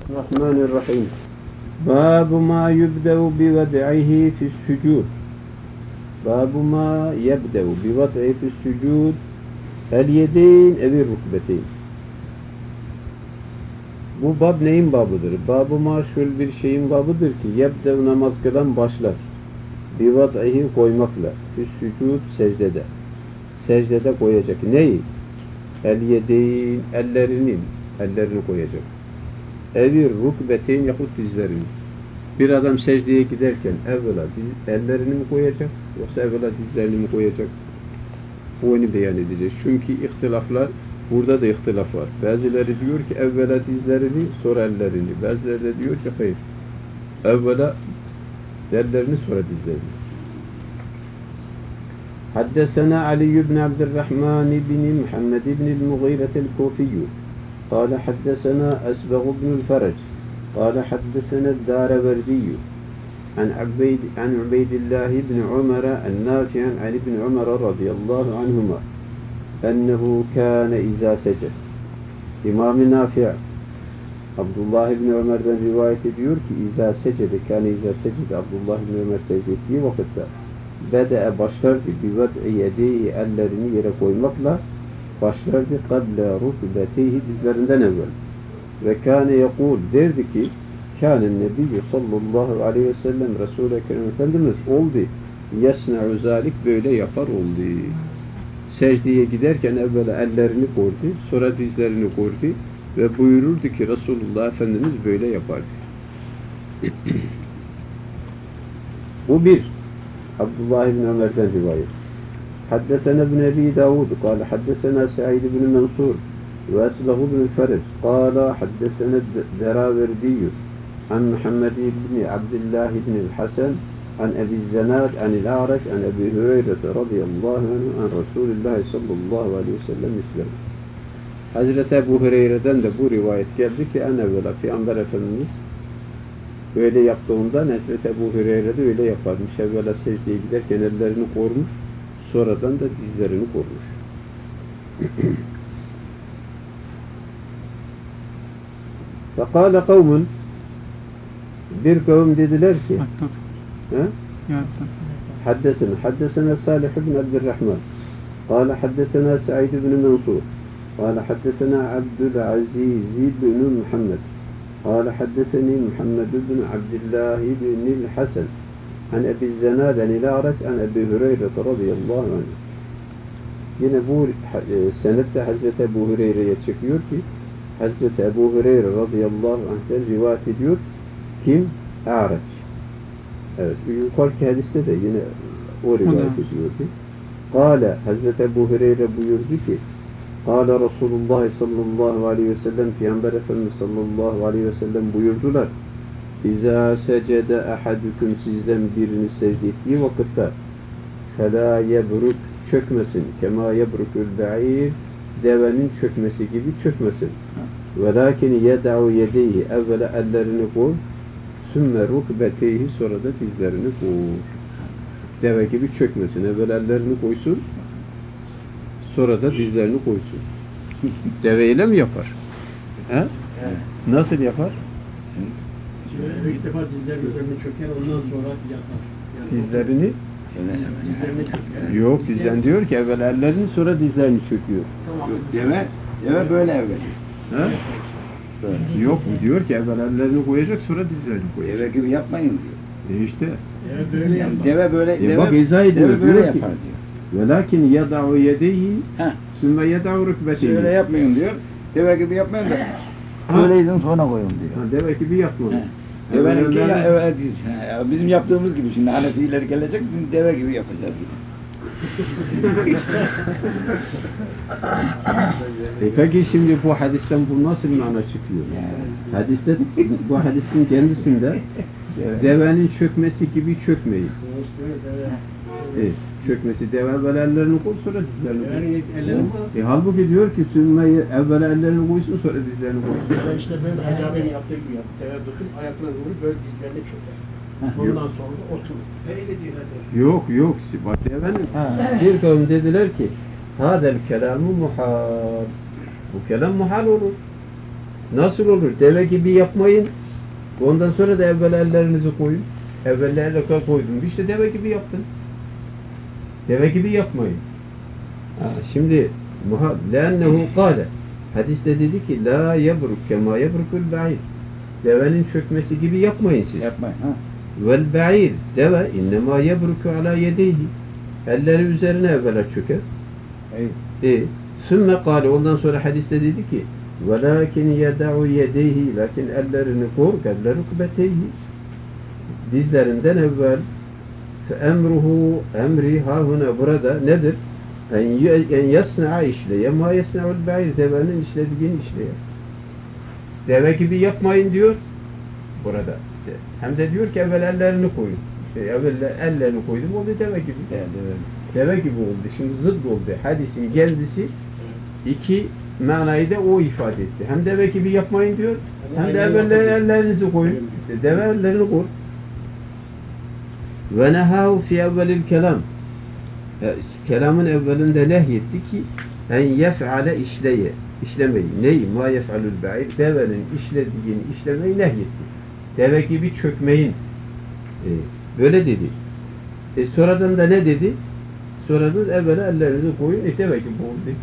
Bismillahirrahmanirrahim. Babu ma yubde'u bi ved'ihi fi's-sucud. Babu ma yebde'u bi ved'ihi fi's-sucud el-yedeyn evi rukbeteyn. Bu bab neyin babıdır? Babu maşhur bir şeyin babıdır ki yebde'u namaz kılan başlar. Bi ved'ihi koymakla. Fi's-sucud secdede. Secdede koyacak. Neyi? El-yedeyn ellerini koyacak. Evi rukbeteyn yahut dizlerini. Bir adam secdeye giderken evvela ellerini mi koyacak yoksa evvela dizlerini mi koyacak? Onu beyan edeceğiz. Çünkü ihtilaflar, burada da ihtilaf var. Bazıları diyor ki evvela dizlerini sonra ellerini. Bazıları da diyor ki hayır. Evvela ellerini sonra dizlerini. Haddesena Ali ibn Abdurrahman ibn Muhammed ibn al-Mughira el-Kufi. قال حدثنا أسبغ بن الفرج قال حدثنا الداربردي عن عبيد الله بن عمر النافع عن ابن عمر رضي الله عنهما أنه كان إذا سجد. İmam-ı Nafi' Abdullah ibn Ömer'den rivayet ediyor ki İza secde, kâne izâ secde, Abdullah ibn Ömer secde ettiği vakitte bede'e başlardı bi ved'i yedeyhi, ellerini yere koymakla başlardı kable rukbeteyhi, dizlerinden evvel. Ve kâne yekûl, derdi ki kâne nebiyyü sallallahu aleyhi ve sellem Resul-i Ekrem Efendimiz oldu. Yesne'u zâlik, böyle yapar oldu. Secdeye giderken evvela ellerini koydu, sonra dizlerini koydu ve buyururdu ki Resulullah Efendimiz böyle yapardı. Bu bir. Abdullah ibn Ömer'den rivayet. حدثنا ابن أبي داود قال حدثنا سعيد بن منصور وأسبغ بن الفرج قال حدثنا الدراوردي عن محمد بن عبد الله بن الحسن عن أبي الزناد عن الأعرج عن أبي هريرة رضي الله عنه عن رسول الله صلى الله عليه وسلم مثله. Hazreti Ebu Hureyre'den de bu rivayet geldi ki en evvela Peygamber Efendimiz öyle yaptığında Hazreti Ebu Hureyre de öyle yaparmış. Evvela secdeye giderken ellerini korumuş, sonradan da dizlerini korumuş. Fekâle kavmun, bir kavim dediler ki haddesena Salih ibn Abdurrahman قال حدثنا سعيد بن منصور قال حدثنا عبد العزيز بن محمد قال حدثني محمد بن عبد الله بن الحسن عن أبي الزناد عن الأعرج عن أبي هريرة رضي الله عنه. Yine bu senette Hazreti Ebu Hureyre'ye çıkıyor ki Hazreti Ebu Hureyre radıyallahu anh'ten rivayet ediyor. Kim? A'raç. Evet. Yukarıki hadiste de yine o rivayet ediyor ki Kâle, Hazreti Ebu Hureyre buyurdu ki Kâle Resulullah sallallahu aleyhi ve sellem, Peygamber Efendimiz sallallahu aleyhi ve sellem buyurdular. İzâ secede ahadukum, sizden birini secde ettiği vakitte felâ yebruk, çökmesin. Kemâ yebrukul ba'ir, devenin çökmesi gibi çökmesin. Velâkin yed'u yedeyhi, evvela ellerini koy, sümme rukbeteyhi, sonra da dizlerini koy. Deve gibi çökmesin. Evvela ellerini koysun, sonra da dizlerini koysun. Deveyle mi yapar? He? Nasıl yapar? İlk defa dizler üzerine çöker, ondan sonra yatar. Yani dizlerini? Dizlerini çöker. Yok, dizden diyor ki evvel ellerini sonra dizlerini çöküyor. Tamam. Deve böyle evvel. Ha? Yok, diyor ki evvel ellerini koyacak, sonra dizlerini koyacak. Deve gibi yapmayın diyor. İşte. Deve böyle yapar. Deve böyle, bak izah ediyor. deve böyle Diyor yapar ki, diyor. velakin yed'u yedeyhi sümme yed'u rükbeteyhi. Şöyle yapmayın diyor. Deve gibi yapmayın da böyleydin sonra koyun diyor. Deve gibi yapma. Deveninki evet, bizim yaptığımız gibi şimdi Hanefiler gelecek, biz deve gibi yapacağız. Peki şimdi bu hadisten bu nasıl mana çıkıyor? Hadiste, bu hadisin kendisinde devenin çökmesi gibi çökmeyin. Evet, çökmesi, deve evvel ellerini koy, sonra dizlerini koy. Halbuki diyor ki sünneyi evvel ellerini koysun, sonra dizlerini koysun. İşte böyle Hacabe'nin yaptığı gibi yap. Deve tutup ayaklarını vurup böyle dizlerini çöker. Ondan sonra oturur. Yok. Bak devenin bir kavim dediler ki hadel kelamu muhal. Bu kelam muhal olur. Nasıl olur? Deve gibi yapmayın. Ondan sonra da evvel ellerinizi koyun. Evvel elle koydum. İşte deve gibi yaptın. Deve gibi yapmayın. Şimdi لَاَنَّهُ قَالَ hadiste dedi ki la yebruk kema yebrukul ba'ir. Devenin çökmesi gibi yapmayın siz. Yapmayın. Vel ba'ir deve innema yebruku ala yedeyhi. Elleri üzerine evvela çöker. Sümme kâle ondan sonra hadiste dedi ki velakin yeda'u yedeyhi lakin ellerini kor kable rukbeteyhi. Dizlerinden evvel fe emruhu emri hahuna burada nedir? En yasna'a işleye ma yasna'ul ba'ir devenin işlediğini işleyer. Deve gibi yapmayın diyor burada. Hem de diyor ki evvel ellerini koyun. Evvel ellerini koydum oldu deve gibi. Deve gibi oldu. Şimdi zıt oldu. Hadisin kendisi iki manayı da o ifade etti. Hem deve gibi yapmayın diyor. Hem de evvel ellerinizi koyun. Deve ellerini koy. Ve nehahu fi evvelil kelam. Kelamın evvelinde nehyetti ki en yef'ale işlemeyi. Neyi? Ma yef'alul ba'ir. Devenin işlediğini işlemeyi nehyetti. Deve gibi çökmeyin. Böyle dedi. Sonradan da ne dedi? Sonradan evvela ellerinizi koyun. Deve gibi oldu.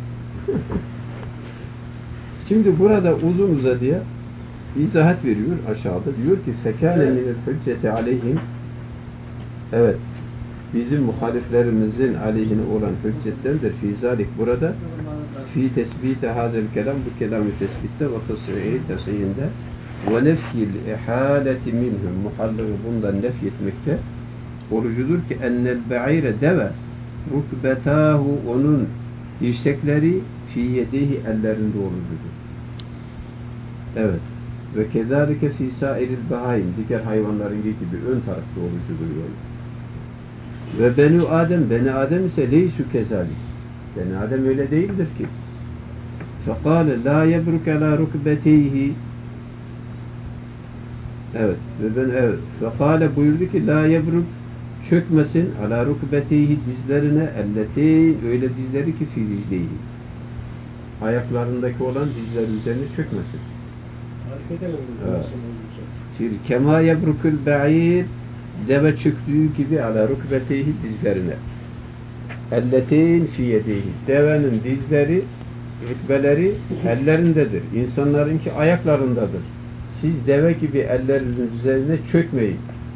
Şimdi burada uzun uzadıya izahat veriyor aşağıda. Diyor ki fekâne minel hücceti aleyhim. Evet. Bizim muhaliflerimizin aleyhine olan hüccettendir. Fî zâlik burada fî tesbîte hâzel kelam bu kelamı tespitte ve tasihinde ve nefyil ihâleti minhum muhallığı bundan nefyetmekte orucudur ki ennel ba'ire deve rukbetâhu onun dirsekleri fî yedihi ellerinde orucudur. Evet. Ve kezâlike fî sâiril bahâim diğer hayvanların gibi ön tarafta orucudur yani. Ve Beni Adem ise leysü kezalik. Beni Adem öyle değildir ki. Fekâle lâ yebruk alâ rukbeteyhi. Evet. Evet. Fekâle buyurdu ki lâ yebruk çökmesin alâ rukbeteyhi dizlerine elleteyn öyle dizleri ki fî ricleyhi. Ayaklarındaki olan dizler üzerine çökmesin. Evet. Kemâ yebrukul ba'ir deve çöktüğü gibi ala rukbeteyhi dizlerine. Elleteyn fi yedeyhi. Devenin dizleri, rükbeleri ellerindedir. İnsanlarınki ayaklarındadır. Siz deve gibi ellerinin üzerine çökmeyin.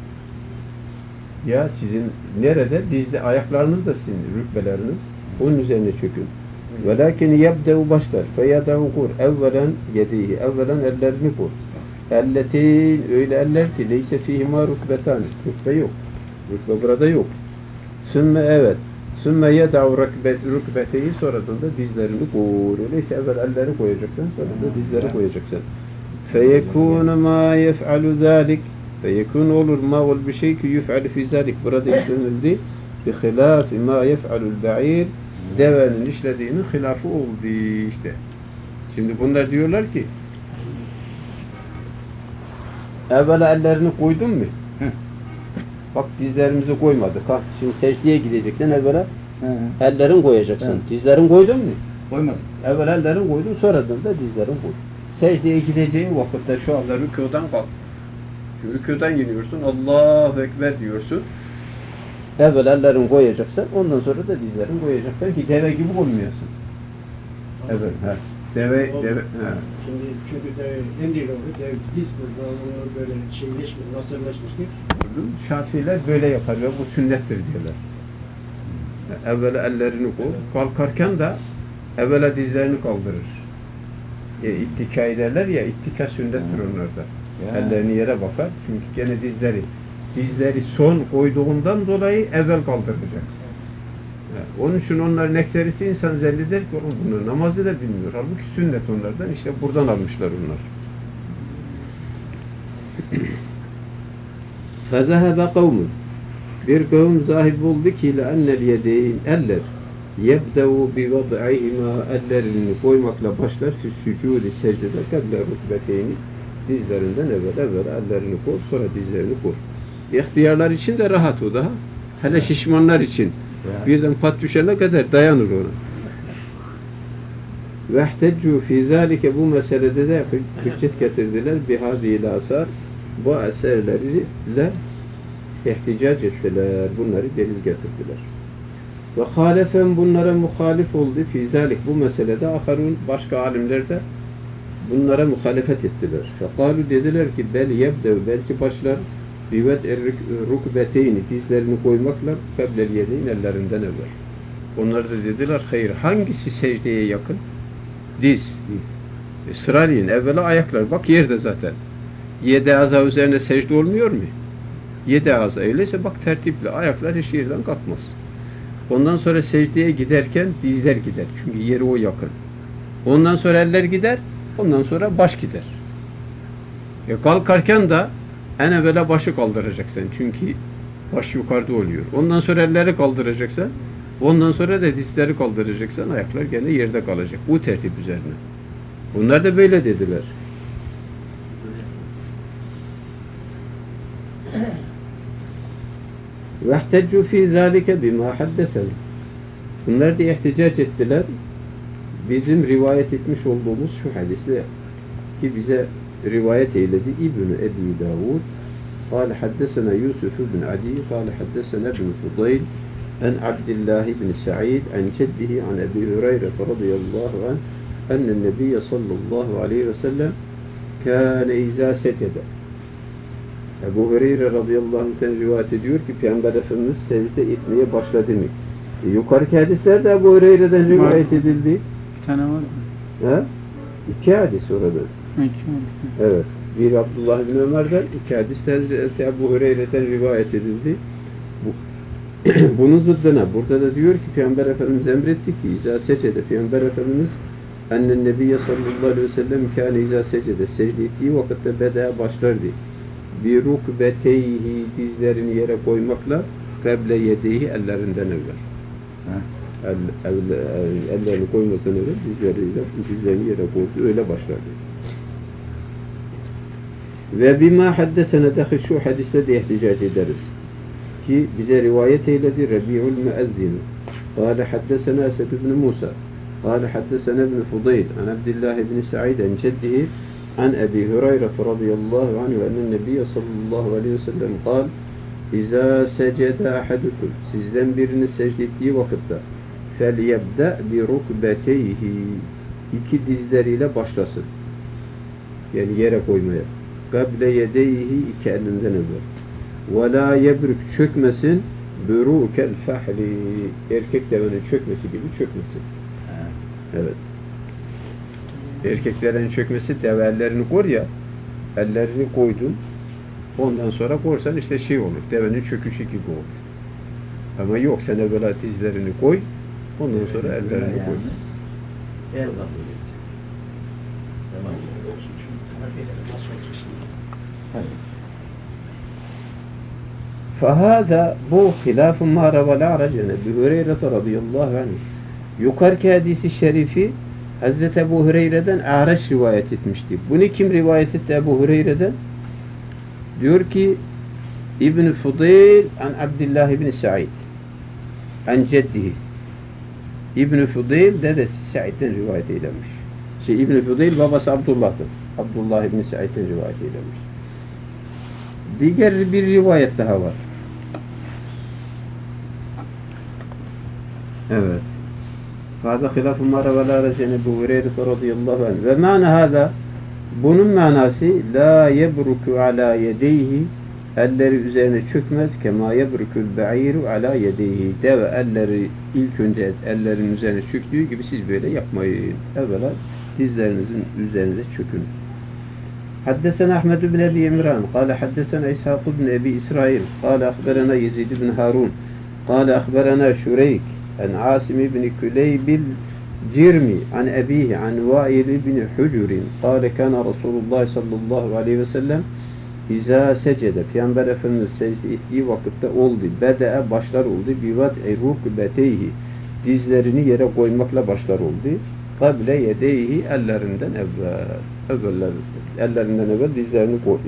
Ya sizin nerede? Dizde ayaklarınız da sizin rükbeleriniz. Onun üzerine çökün. Velakin yebde'u başlar. Feyada'u kur. Evvelen yedeyhi. Evvelen ellerini kur. Elleteyn öyle eller ki leyse fîhimâ rukbetâni. Rükbe yok. Rükbe burada yok. Sümme evet. Sümme yeda'u rükbeteyi sonradan da dizlerini koy. Öyleyse evvel elleri koyacaksın. Sonra da dizleri koyacaksın. Feyekûne mâ yef'alu zâlik. Feyekûne olur ma ol bir şey ki yuf'alu fî zâlik. Burada işlenildi. Bi khilâfi mâ yef'alul ba'ir. Devenin işlediğinin hilafı oldu işte. Şimdi bunlar diyorlar ki evvela ellerini koydun mu? Bak dizlerimizi koymadık. Ha. Şimdi secdeye gideceksin evvela ellerin koyacaksın. Dizlerin koydun mu? Koymadım. Evvela ellerin koydun sonradan da dizlerin koy. Secdeye gideceğin vakitte şu anda rükûdan kalk. Rükûdan iniyorsun. Allahu Ekber diyorsun. Evvela ellerin koyacaksın. Ondan sonra da dizlerin koyacaksın ki deve gibi olmayasın. Evet. Ha. Deve. Ha. Şimdi çünkü deve endil oldu. Deve diz burada böyle şeyleşmiş, nasırlaşmış ki. Şafiiler böyle yaparlar. Bu sünnettir diyorlar. Evvela ellerini koy. Kalkarken de evvela dizlerini kaldırır. İttika ederler ya, ittika sünnettir onlarda. Ellerini yere bakar. Çünkü gene dizleri son koyduğundan dolayı evvel kaldıracak. Onun için onların ekserisi insan zanneder ki bunu namazı da bilmiyor. Halbuki sünnet onlardan. İşte buradan almışlar onlar. فَذَهَبَ قَوْمٌ bir kavim zahib oldu ki لَاَنَّ الْيَدَيْنِ eller يَبْدَوْ بِوَضْعِهِمَا ellerini koymakla başlar füs-sücûdi secdede كَبْلَ رُكْبَتَيْنِ dizlerinden evvel ellerini koy sonra dizlerini koy. İhtiyarlar için de rahat o daha. Hele şişmanlar için birden pat düşene kadar dayanır ona. Vehteccu fî zâlike bu meselede de hüccet getirdiler. Bihâzîl asar bu eserleriyle ihticac ettiler. Bunları delil getirdiler. Ve hâlefen bunlara muhalif oldu. Fî zâlik bu meselede aharun başka alimler de bunlara muhalefet ettiler. Fekâlu dediler ki bel yebdev belki başlar bivet rukbeteyni dizlerini koymakla kablel yedeyn ellerinden evvel. Onlar da dediler hayır hangisi secdeye yakın? Diz. Sırayla evvela ayaklar. Bak yerde zaten. Yedi aza üzerine secde olmuyor mu? Yedi aza öyleyse bak tertiple ayaklar hiç yerden kalkmaz. Ondan sonra secdeye giderken dizler gider. Çünkü yeri o yakın. Ondan sonra eller gider. Ondan sonra baş gider. Kalkarken de en evvela başı kaldıracaksın. Çünkü baş yukarıda oluyor. Ondan sonra elleri kaldıracaksın. Ondan sonra da dizleri kaldıracaksın. Ayaklar gene yerde kalacak. Bu tertip üzerine. Bunlar da böyle dediler. وَاحْتَجُّوا ف۪ي ذَٰلِكَ بِمَا حَدَّثَنَا Bunlar da ihticac ettiler. Bizim rivayet etmiş olduğumuz şu hadisle ki bize rivayet eyledi İbn-i Ebi Davud قال حدثنا يوسف بن علي قال حدثنا ابن فضيل عن عبد الله بن سعيد عن جده عن أبي هريرة رضي الله عنه أن النبي صلى الله عليه وسلم كان إذا سجد Ebu Hureyre radıyallahu anh'ten rivayet ediyor ki Peygamber Efendimiz secde etmeye başladı mı? Yukarıki hadislerde Ebu Hureyre'den rivayet edildi. Bir tane var mı? He? İki hadis orada. İki hadis. Evet. Bir Abdullah bin Ömer'den, iki hadis Hazreti Ebu Hureyre'den rivayet edildi. Bunun zıddına burada da diyor ki Peygamber Efendimiz emretti ki İzâ secede Peygamber Efendimiz Ennen Nebiyye sallallahu aleyhi ve sellem kâne izâ secede secde ettiği vakitte bedâ başlardı. Bir rukbeteyhi dizlerini yere koymakla kable yedeyhi ellerinden evvel. Ellerini koymasından evvel dizlerini yere koydu. Öyle başlardı. Ve bima haddesene dahi şu hadiste de ihticac ederiz. Ki bize rivayet eyledi Rabi'ul Müezzin. Kâle haddesene Esed ibn Musa. Kâle haddesene ibn Fudayl. An Abdillah ibn Sa'id an ceddihi. عن أبي هريرة رضي الله عنه أن النبي صلى الله عليه وسلم قال إذا سجد أحدكم sizden birinin secde ettiği vakitte فَلْيَبْدَأْ بِرُكْبَتَيْهِ iki dizleriyle başlasın. Yani yere koymaya. قَبْلَ يَدَيْهِ iki elinden evvel. وَلَا يَبْرُكْ çökmesin بُرُوكَ الْفَحْلِ erkek devenin çökmesi gibi çökmesin. Evet. Erkeklerin çökmesi deve ellerini koy ya, ellerini koydun, ondan sonra korsan işte şey olur, devenin çöküşü gibi olur. Ama yok, sen evvela dizlerini koy, ondan sonra ellerini koy. El kabul edeceğiz. Tamam. Fahada bu hilafun ma raval a'racene bi Hureyre radıyallahu anh. Yukarıki hadisi şerifi Hazreti Ebu Hureyre'den A'raş rivayet etmişti. Bunu kim rivayet etti Ebu Hureyre'den? Diyor ki İbn-i Fudayl an Abdillah ibn Sa'id an ceddihi. İbn-i Fudayl dedesi Sa'id'den rivayet eylemiş. İbn-i Fudayl babası Abdullah'dır. Abdullah ibn Sa'id'den rivayet eylemiş. Diğer bir rivayet daha var. Evet. Hâzâ hilâfı mâ revâlâ recene Ebu Hureyre radıyallahu anh. Ve mâne hâzâ bunun manası lâ yebruku alâ yedeyhi elleri üzerine çökmez kemâ yebrukul be'iru alâ yedeyhi deve elleri ilk önce ellerin üzerine çöktüğü gibi siz böyle yapmayın. Evvela dizlerinizin üzerinize çökün. حدثنا أحمد بن أبي عمران قال حدثنا إسحاق بن أبي إسرائيل قال أخبرنا يزيد بن هارون قال أخبرنا شريك عن عاصم بن كليب الجرمي عن أبيه عن وائل بن حجر قال كان رسول الله صلى الله عليه وسلم İza secede Peygamber Efendimiz secde ettiği vakitte oldu. Bede'e başlar oldu. Bivat'i rukbeteyhi dizlerini yere koymakla başlar oldu. Kable yedeyhi ellerinden evvel. Ellerinden evvel dizlerini koydu.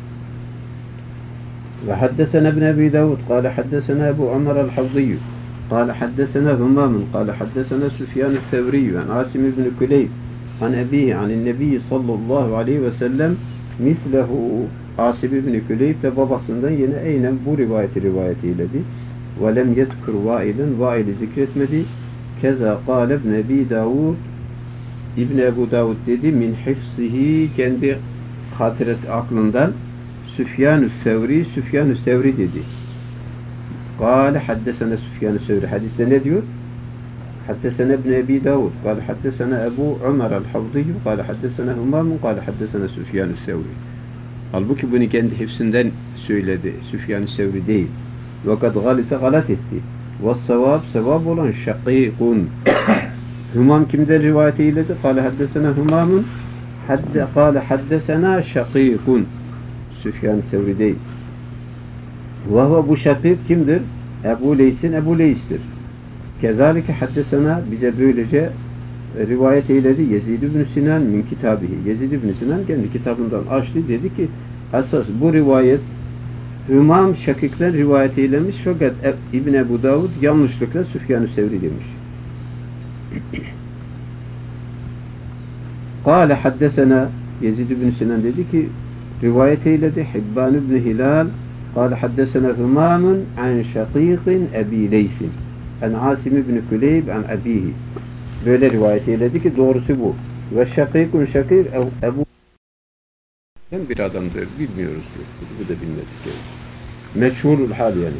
Ve haddesena ibn Ebi Davud. Kale haddesena Ebu Ömer el-Havziyyu. قال حدثنا همام قال حدثنا سفيان الثوري عن عاصم بن كليب عن أبيه عن النبي صلى الله عليه وسلم مثله. Asim ibn Küleyb ve babasından yine aynen bu rivayetiyledi. Ve lem yedkur Vail'in, Vail'i zikretmedi. Keza kâle ibn Ebi Davud, İbn Ebu Davud dedi min hifzihi, kendi hatiret aklından Süfyan-ı Sevri dedi. Kâle haddesene Süfyan-ı Sevri. Hadiste ne diyor? Haddesene ibn Ebi Davud. Kâle haddesene Ebu Ömer el-Havdiyyü. Kâle haddesene Hümamun. Kâle haddesene Süfyan-ı Sevri. Halbuki bunu kendi hepsinden söyledi. Süfyan-ı Sevri değil. Vakat galat etti. Ve sevab olan şakîkun. Hümam kimden rivayet eyledi? Kâle haddesena Hümamun. Kâle haddesena şakîkun. Süfyan-ı Sevri değil. Ve bu şakîk kimdir? Ebu Leys'tir. Kezalike haddesena, bize böylece rivayet eyledi Yezid ibn Sinan min kitabihi. Yezid ibn Sinan kendi kitabından açtı, dedi ki asas bu rivayet Hümam Şakik'ten rivayet eylemiş, fakat İbn Ebu Davud yanlışlıkla Süfyan-ı Sevri demiş. Kâle haddesena, Yezid ibn Sinan dedi ki rivayet eyledi Hibban ibn Hilal. Kâle haddesena Hümamun an Şakik'in Ebi Leys'in an Asim ibn Küleyb an abihi. Böyle rivayet eyledi ki doğrusu bu. Ve şakîkun şakîr Ebu bir adamdır. Bilmiyoruz diyor. Bu da bilmedik yani. Meçhulul hal yani.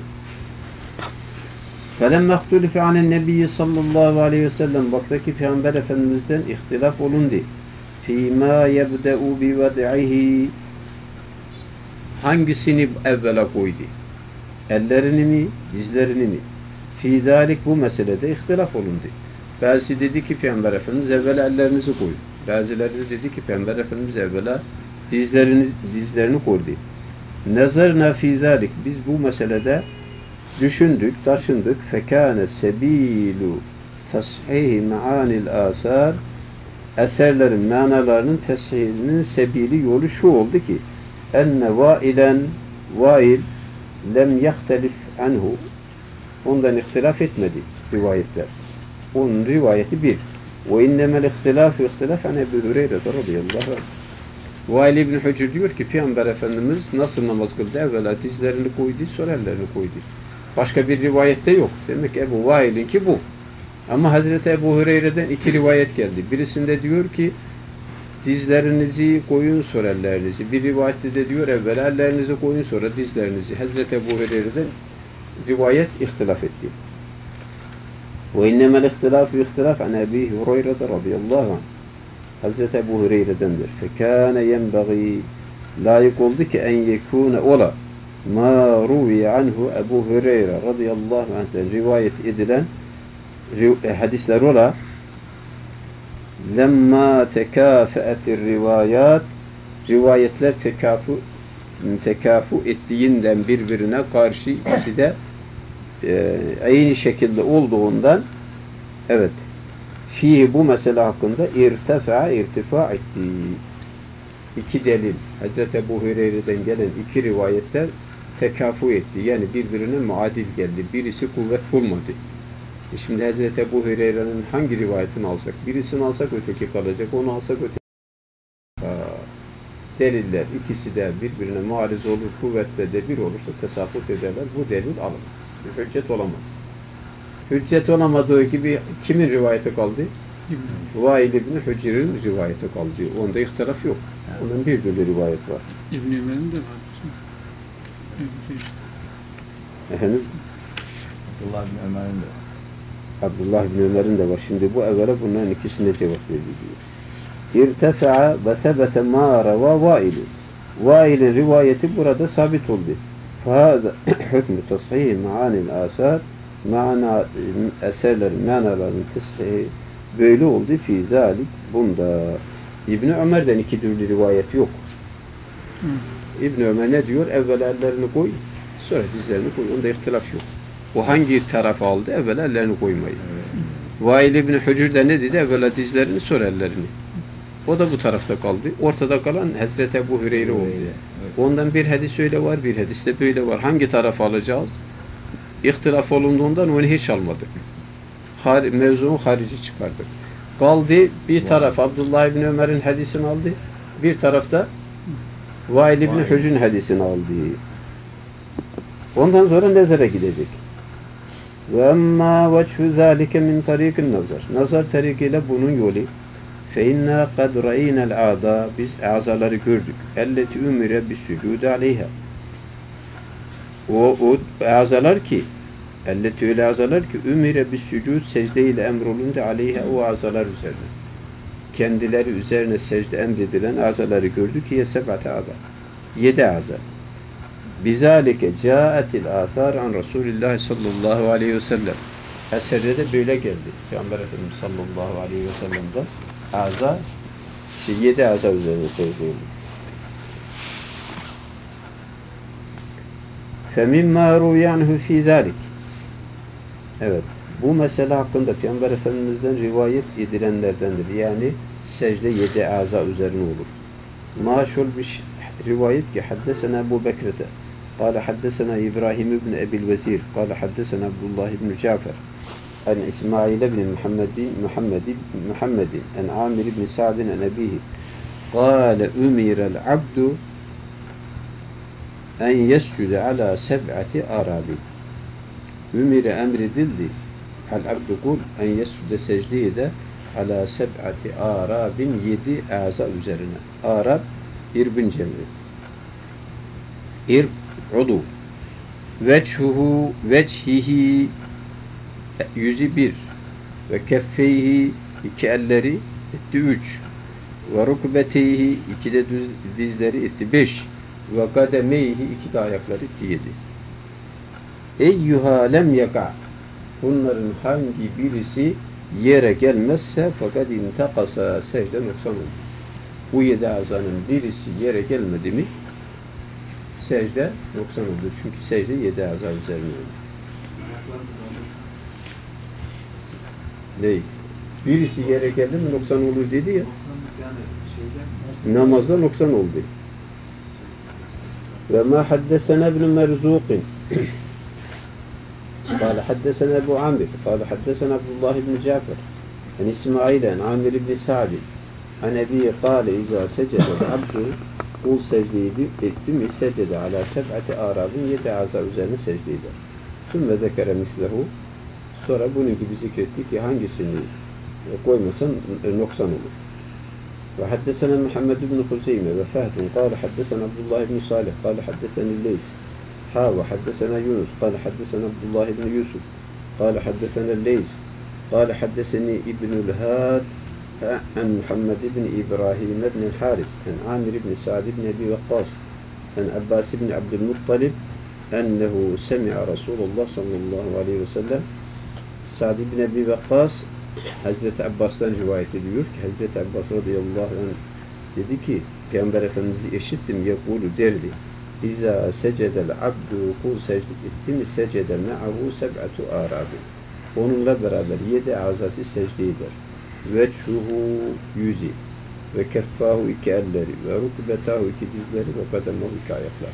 فَلَمَّ اخْتُلِفَ عَنِ النَّبِيِّ sallallahu aleyhi ve sellem, vaktaki Peygamber Efendimiz'den ihtilaf olundu. فِيمَا يَبْدَأُ بِوَدْعِهِ, hangisini evvela koydu? Ellerini mi, dizlerini mi? Fî zâlik, bu meselede ihtilaf olundu. Bazısı dedi ki Peygamber Efendimiz evvela ellerinizi koydu. Bazıları dedi ki Peygamber Efendimiz evvela dizlerini koydu. Nazarna fî zâlik, biz bu meselede düşündük, taşındık. Fekâne sebîlu tashîh me'ânil âsâr, eserlerin manalarının teshihinin sebili, yolu şu oldu ki enne Vail lem yahtelif anhu, ondan ihtilaf etmedi rivayetler. Onun rivayeti bir. Ve innemel ihtilaf an Ebu Hüreyre radıyallahu anh. Vail İbn Hücr diyor ki Peygamber Efendimiz nasıl namaz kıldı? Evvela dizlerini koydu, sonra ellerini koydu. Başka bir rivayette yok. Demek ki Ebu Vail'inki bu. Ama Hazreti Ebu Hüreyre'den iki rivayet geldi. Birisinde diyor ki dizlerinizi koyun, sonra ellerinizi. Bir rivayette de diyor evvela ellerinizi koyun, sonra dizlerinizi. Hazreti Ebu Hüreyre'den rivayet ihtilaf etti. Ve innemel ihtilaf an Ebi Hüreyre radıyallahu anh. Hazreti Ebu Hüreyre'dendir. Fekâne yenbagî, layık oldu ki en yekûne ola ma ruviye anhu Ebu Hüreyre radıyallahu anh'ten rivayet edilen hadisler ola lemma tekâfeetir rivayat, rivayetler tekafu ettiğinden birbirine karşı ikisi de aynı şekilde olduğundan, evet, fihi, bu mesele hakkında irtifa etti. İki delil, Hazreti Ebu Hüreyre'den gelen iki rivayetler tekafu etti. Yani birbirine muadil geldi. Birisi kuvvet bulmadı. Şimdi Hazreti Ebu Hüreyre'nin hangi rivayetini alsak? Birisini alsak öteki kalacak, onu alsak öteki. Deliller ikisi de birbirine muariz olur, kuvvetle de bir olursa tesakut ederler. Bu delil alınmaz. Bir hüccet olamaz. Hüccet olamadığı gibi kimin rivayeti kaldı? Vail İbn Hücr'ün rivayeti kaldı. Onda ihtilaf yok. Onun bir rivayet var. İbn Ömer'in de var. Efendim? Abdullah bin Ömer'in de var. Abdullah bin Ömer'in de var. Şimdi bu evvela bunların ikisine cevap veriyor. İrtefa'a ve sebete ma reva Vail'in. Vail'in rivayeti burada sabit oldu. Fâzâ hükmü tasihî me'ânil âsâr, mana eserlerin manalarının tasihî böyle oldu fî zâlik, bunda. İbn Ömer'den iki türlü rivayet yok. İbn Ömer ne diyor? Evvel ellerini koy, sonra dizlerini koy. Onda ihtilaf yok. O hangi tarafı aldı? Evvel ellerini koymayı. Vail İbn Hücr de ne dedi? Evvela dizlerini, sonra ellerini. O da bu tarafta kaldı. Ortada kalan Hazreti Ebu Hüreyre oldu. Ondan bir hadis öyle var, bir hadis de böyle var. Hangi tarafı alacağız? ihtilaf olunduğundan onu hiç almadık. Mevzunu harici çıkardık. Kaldı bir taraf Abdullah ibn Ömer'in hadisini aldı. Bir tarafta Vail ibn Hücr'ün hadisini aldı. Ondan sonra nezere gidecek. Ve emmâ veçhü zâlike min tarikin nazar. Nazar tarikiyle bunun yolu. Fe inna kad ra'inel a'da. Biz azaları gördük. Elleti ümire bis sücûd aleyha. O azalar ki elleti öyle azalar ki ümire bis sücûd secde ile emrolundu aleyha o azalar üzerine. Kendileri üzerine secde emredilen azaları gördük ki yesebate a'da. 7 aza. Bizalike câetil âthâr an Resulillah sallallahu aleyhi ve sellem. Eserde de böyle geldi. Peygamber Efendimiz sallallahu aleyhi ve sellem'den aza 7 aza üzerine secde. فَمِمَّا رُوْيَ عَنْهُ ف۪ي ذَٰلِكِ. Evet, bu mesele hakkında Peygamber Efendimiz'den rivayet edilenlerdendir. Yani secde 7 aza üzerine olur. Maşhur bir rivayet ki haddesena Ebu Bekir'de قال حدثنا إبراهيم بن أبي الوزير قال حدثنا عبد الله بن جعفر عن إسماعيل بن محمد عن عامر بن سعد عن أبيه قال أمر العبد أن يسجد على 7 أراضٍ. Ümire emredildi. El-abd kul en yescude secdeyi de ala 7 arabin 7 aza üzerine. Arab irbin cemri. İrb udu. Veçhihi yüzü 1 ve keffeyhi 2 elleri etti 3 ve rukbeteyhi 2 de dizleri etti 5 ve kademeyhi 2 de ayakları etti 7. Eyyuha lem yaka. Bunların hangi birisi yere gelmezse fakat intakasa secde noksan olur. Bu 7 azanın birisi yere gelmedi mi secde noksan olur. Çünkü secde 7 aza üzerine olur. Değil. Birisi yere geldi mi noksan olur dedi ya. Namazda noksan oldu. Ve ma haddesena ibn Merzuqin قال حدثنا أبو عامر قال حدثنا عبد الله بن جعفر عن إسماعيل عن عامر بن سعد عن أبيه قال إذا سجد العبد kul secdeyi etti mi secde ala 7 arabın 7 aza üzerine secde eder. Sümme zekere mislehu. Sonra bunun gibi zikretti ki hangisini koymasan noksan olur. Ve haddesena Muhammed ibn Huzeyme ve Fehdun قال حدثنا عبد الله بن صالح قال حدثني الليث وحدثنا يونس قال حدثنا عبد الله بن يوسف قال حدثنا الليث قال حدثني ابن الهاد عن محمد بن إبراهيم بن الحارث عن عامر بن سعد بن أبي وقاص عن عباس بن عبد المطلب أنه سمع رسول الله صلى الله عليه وسلم Sa'd ibn Abi Waqqas Hazreti Abbas'tan rivayet ediyor ki Hazreti Abbas radıyallahu anh dedi ki Peygamber Efendimiz'i işittim yakulu derdi İza secedel abdu kul secde etti mi secede me'ahu 7 arabi. Onunla beraber 7 azası secde eder. Veçhuhu yüzü ve keffahu 2 elleri ve rukbetahu 2 dizleri ve kademahu 2 ayakları.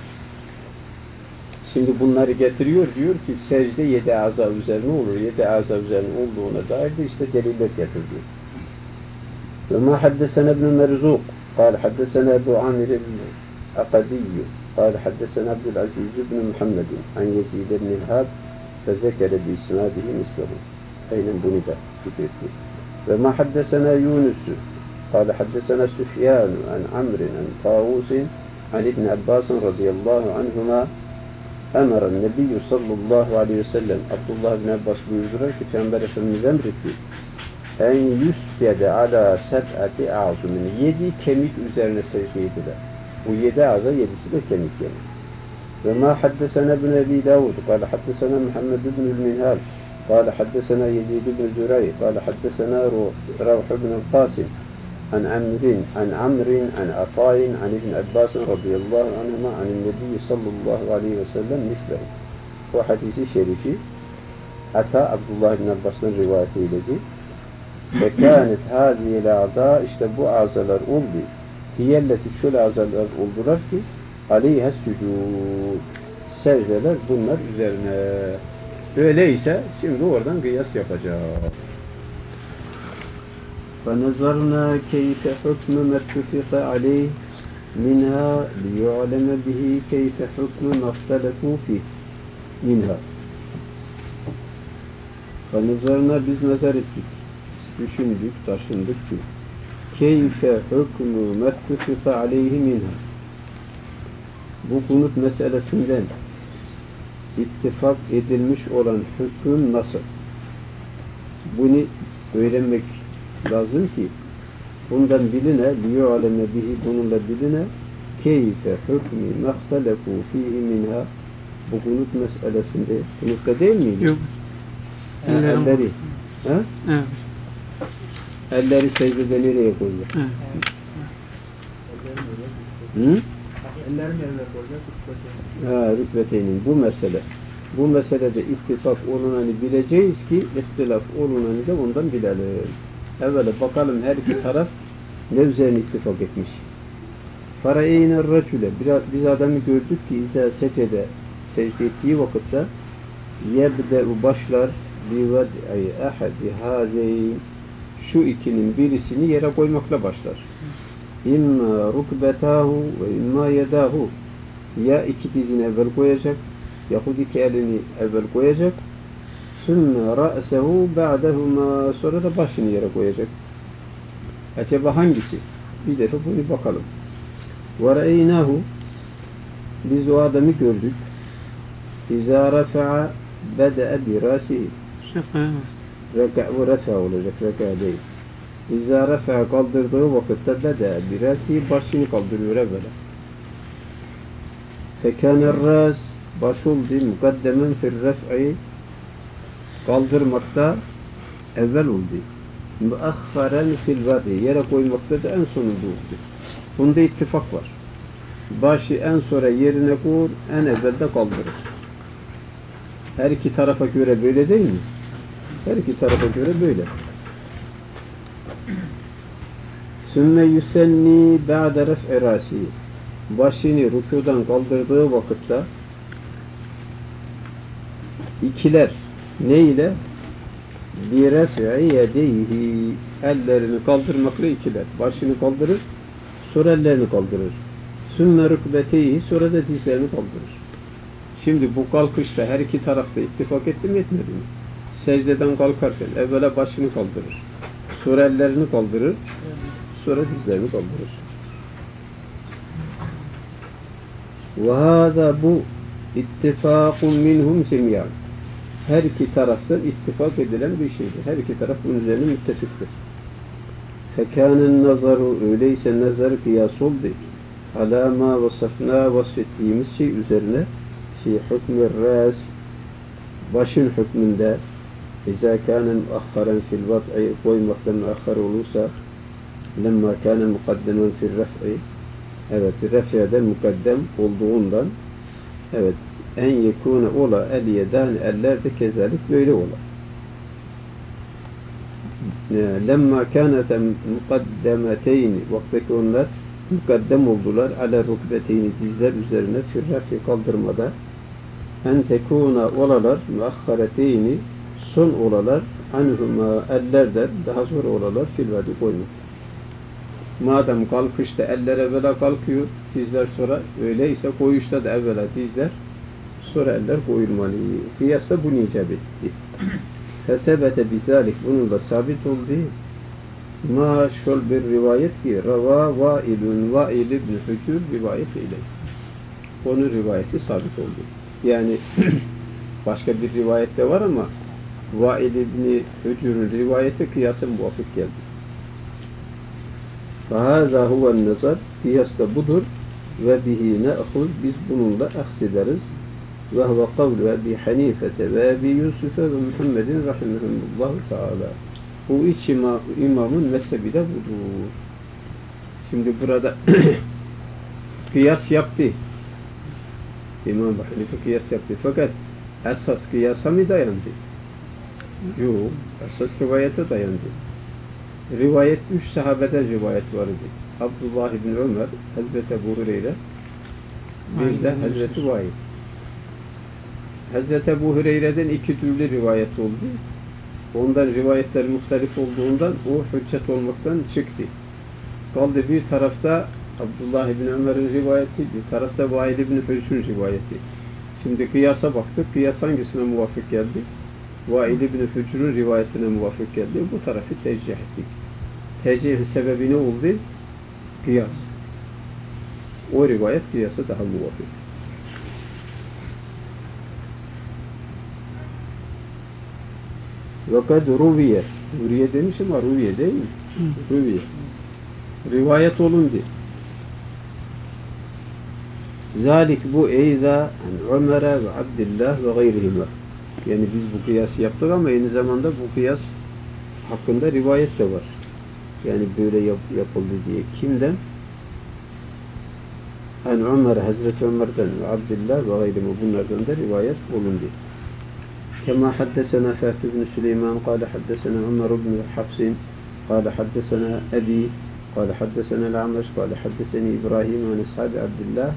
Şimdi bunları getiriyor diyor ki secde 7 aza üzerine olur. 7 aza üzerine olduğuna dair de işte deliller getiriyor. Ve ma haddesena ibn Merzuq قال حدثنا أبو عامر العقدي قال حدثنا عبد العزيز بن محمد عن يزيد بن الهاد فذكر بإسناده مثله أين بني ذكرته وما حدثنا يونس قال حدثنا سفيان عن عمرو عن طاووس عن ابن عباس رضي الله عنهما أمر النبي صلى الله عليه وسلم عبد الله بن Abbas buyurdular ki Peygamber Efendimiz emretti en yüscede ala 7 a'zumin 7 kemik üzerine secde ediler. Bu 7 aza 7'si de kemik yani. Ve ma haddesena ibn Abi Davud قال حدثنا محمد بن المنهال قال حدثنا يزيد بن زريع قال حدثنا روح بن القاسم عن عمرو عن عطاء عن ابن عباس رضي الله عنهما عن النبي صلى الله عليه وسلم مثله. Bu hadisi şerifi Ata Abdullah ibn Abbas'ın rivayet eyledi. Ve kânet hâzîl a'dâ işte bu azalar oldu. Hiyelleti şöyle azalar oldular ki aleyhe sücûd secdeler bunlar üzerine. Öyleyse şimdi oradan kıyas yapacağız. فَنَظَرْنَا كَيْفَ حُكْمُ مَا اتُّفِقَ عَلَيْهِ مِنْهَا لِيُعْلَمَ بِهِ كَيْفَ حُكْمُ مَا اخْتَلَفُوا فِيهِ مِنْهَا. فَنَظَرْنَا biz nazar ettik, düşündük, taşındık ki keyfe hükmü mettufika aleyhi minha. Bu kunut meselesinden ittifak edilmiş olan hüküm nasıl? Bunu öğrenmek lazım ki bundan biline liyu'aleme bihi, bununla biline keyfe hükmü mehtelefu fihi minha. Bu kunut meselesinde kunutta değil miydi? Yok. Elleri. Ha? Evet. Elleri secdede nereye koyuyor? Evet. Hı? Ellerin yerine koyacak. Rükbeteynin bu mesele. Bu meselede ittifak olunanı bileceğiz ki ihtilaf olunanı da ondan bilelim. Evvela bakalım her iki taraf ne üzerine ittifak etmiş. Fara'eyne racüle, biz adamı gördük ki izâ secde, secde ettiği vakitte yebde'u başlar bived'i ahadi hâzeyn, şu ikinin birisini yere koymakla başlar. İmma rukbetahu ve imma yedahu, ya iki dizini evvel koyacak yahut iki elini evvel koyacak, sümme ra'sehu ba'dehuma, sonra da başını yere koyacak. Acaba hangisi? Bir defa bunu bakalım. Ve re'eynahu, biz o adamı gördük. İzâ refa'a bede'e birâsihi, bu refa olacak, refa değil. İzâ refa'a kaldırdığı vakitte bede'e birâsihi, başını kaldırıyor evvela. Fekâner râs, baş oldu mukaddemen fil ref'i, kaldırmakta evvel oldu. Müakharen fil vadi, yere koymakta da en sonunda oldu. Bunda ittifak var. Başı en sonra yerine koyur, en evvelde kaldırır. Her iki tarafa göre böyle değil mi? Her iki tarafa göre böyle. Sümme yusenni ba'de ref'i râsi, başını rükudan kaldırdığı vakitte ikiler ne ile? Bir ref'i yedeyhi, ellerini kaldırmakla ikiler. Başını kaldırır, sonra ellerini kaldırır. Sümme rükbeteyhi, sonra da dizlerini kaldırır. Şimdi bu kalkışta her iki tarafta ittifak etti mi etmedi mi? Secdeden kalkarken evvela başını kaldırır, sonra ellerini kaldırır, sonra dizlerini kaldırır. Ve hâzâ, bu ittifâkun minhum cemiyân. Her iki taraftan ittifak edilen bir şeydir. Her iki taraf bunun üzerine müttefiktir. Fekânen nazaru, öyleyse nazar kıyas oldu. Alâ mâ vasafnâ, vasfettiğimiz şey üzerine fi hükmü râs, başın hükmünde izâ kâne muakharen fil vat'i, koymaktan muakhar olursa lemmâ kâne mukaddemen fil ref'i, evet, ref'den mukaddem olduğundan, evet, en yekûne ola el yedâni, eller de kezalik böyle ola. Lemma kânete mukaddemeteyni, vaktaki onlar mukaddem oldular, ala rukbeteyni, dizler üzerine firrafi kaldırmada, en tekûne olalar muakhareteyni, son olalar, anhuma ellerden daha sonra olalar filvadi koymak. Madem kalkışta eller evvela kalkıyor, dizler sonra, öyleyse koyuşta da evvela dizler, sonra eller koyulmalı. Kıyasla bunu icap etti. Fetebete bizalik, bununla sabit oldu. Ma şol bir rivayet ki Rava Vailun, Vail ibn Hücür rivayet ile. Onun rivayeti sabit oldu. Yani başka bir rivayette var ama Vail ibn Hücür'ün rivayeti kıyasa muvafık geldi. فَهَذَا هُوَ النَّظَرِ, kıyas da budur. Ve bihi ne'huz, biz bununla aksederiz. Ve huve kavlu Ebi Hanifete ve Ebi Yusuf'e ve Muhammedin rahimehumullahu teala. Bu üç imamın mezhebi de budur. Şimdi burada kıyas yaptı. İmam Hanife kıyas yaptı. Fakat esas kıyasa mı dayandı? Yok. Esas rivayete dayandı. Rivayet 3 sahabeden rivayet vardı. Abdullah ibn Ömer, Hazreti Ebu Hureyre, bir de Hazreti Vail. Hazreti Ebu Hureyre'den iki türlü rivayet oldu. Ondan rivayetler muhtelif olduğundan o hüccet olmaktan çıktı. Kaldı bir tarafta Abdullah ibn Ömer'in rivayeti, bir tarafta Vail ibn Hüsn'ün rivayeti. Şimdi kıyasa baktık. Kıyas hangisine muvafık geldi? Vail ibn Hüsn'ün rivayetine muvafık geldi. Bu tarafı tercih ettik. Tercihin sebebi ne oldu? Kıyas. O rivayet kıyasa daha muvafık. Fakat ruviye. Ruviye demiş ama ruviye değil mi? Ruviye. Rivayet olundu. Zalik bu eyza Ömer'e ve Abdullah ve gayrihima. Yani biz bu kıyası yaptık ama aynı zamanda bu kıyas hakkında rivayet de var. Yani böyle yapıldı diye. Kimden? Yani Ömer'e, Hazreti Ömer'den ve Abdullah ve gayrihima bunlardan da rivayet olundu. كما حدثنا فهد بن سليمان قال حدثنا عمر بن حفص قال حدثنا أبي قال حدثنا الأعمش قال حدثني إبراهيم عن أصحاب عبد الله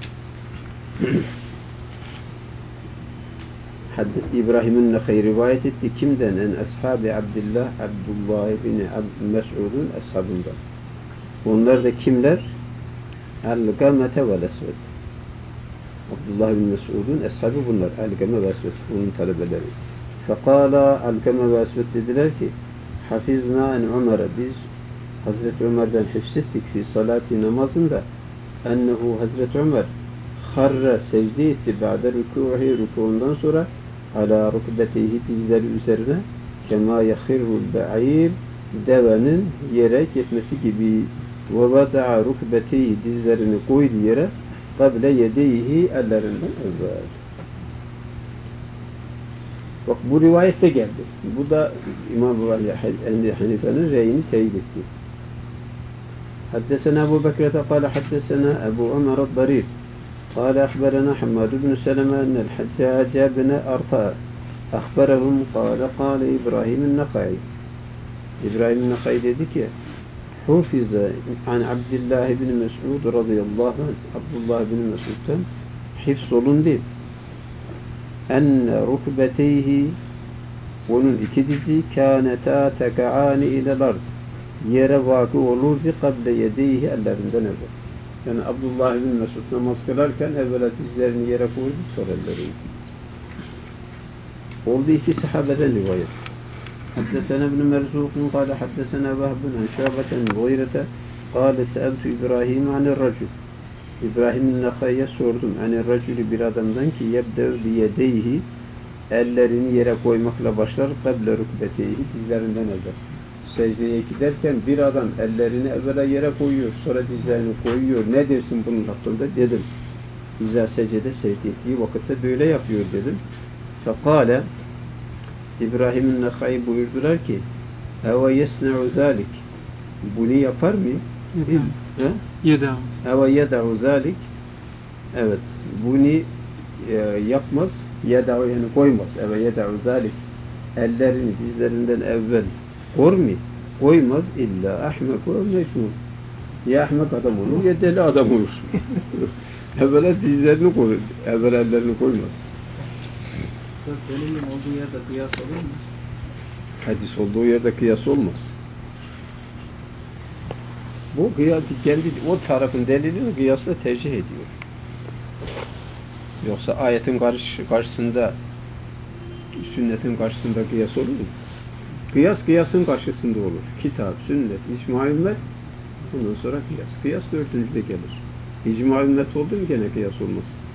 حدث إبراهيم النخعي رواية كمدن أن أصحاب عبد الله بن مسعود أصحابından. Onlar da kimler? El-Gamete vel-Esved. Abdullah bin Mes'ud'un eshabı bunlar. El-Game ve Esved. Onun talebeleri. Fekala El-Game ve Esved dediler ki hafizna en Ömer'e biz Hazreti Ömer'den hifzettik fi salati namazında ennehu Hazreti Ömer harra secde etti ba'de rükûhi rükûundan sonra ala rukbeteyhi dizleri üzerine kema yahirrul ba'ir devenin yere gitmesi gibi ve vada'a rukbeteyhi dizlerini koydu yere kable yedeyhi ellerinden evvel. Bak bu rivayette geldi. Bu da İmam Ebu Hanife'nin reyini teyit etti. حدثنا أبو بكرة قال حدثنا أبو عمر الضرير قال أخبرنا حماد بن سلمة أن الحجاج بن أرطاء أخبرهم قال إبراهيم النخعي إبراهيم النخعي dedi ki حفظ عن عبد الله بن مسعود رضي الله عنه Abdullah bin Mesud'dan hifz olundu. En rukbeteyhi onun iki dizi kânetâ teka'âni ilel ard yere vakı olurdu kable yedeyhi ellerinden evvel. Yani Abdullah bin Mesud namaz kılarken evvela dizlerini yere koydu sonra elleri. Oldu iki sahabeden rivayet. حدثنا ابن مرزوق قال حدثنا وهب عن شعبة عن مغيرة قال سألت إبراهيم عن الرجل İbrahim Nakhai'ye sordum. Yani racülü bir adamdan ki yebdev biyedeyhi ellerini yere koymakla başlar kable rükbeteyhi dizlerinden evvel. Secdeye giderken bir adam ellerini evvela yere koyuyor sonra dizlerini koyuyor. Ne dersin bunun hakkında? Dedim. İzâ secde secde ettiği vakitte böyle yapıyor dedim. Fekale İbrahim Nakhai buyurdular ki Eve yesne'u zâlik bunu yapar mı? Yeda'u. Eve yeda'u zâlik evet bunu yapmaz yeda'u yani koymaz. Eve yeda'u zâlik ellerini dizlerinden evvel kor mu? Koymaz illa ahmek ve mecnun. Ya ahmek adam olur ya deli adam olur. Evvela dizlerini koyar. Evvela ellerini koymaz. Delilin olduğu yerde kıyas olur mu? Hadis olduğu yerde kıyas olmaz. Bu kıyas kendi o tarafın delilini kıyasla tercih ediyor. Yoksa ayetin karşısında sünnetin karşısında kıyas olur mu? Kıyasın karşısında olur. Kitap, sünnet, icma-i ümmet ondan sonra kıyas. Kıyas dördüncüde gelir. İcma-i ümmet oldu mu gene kıyas olmaz.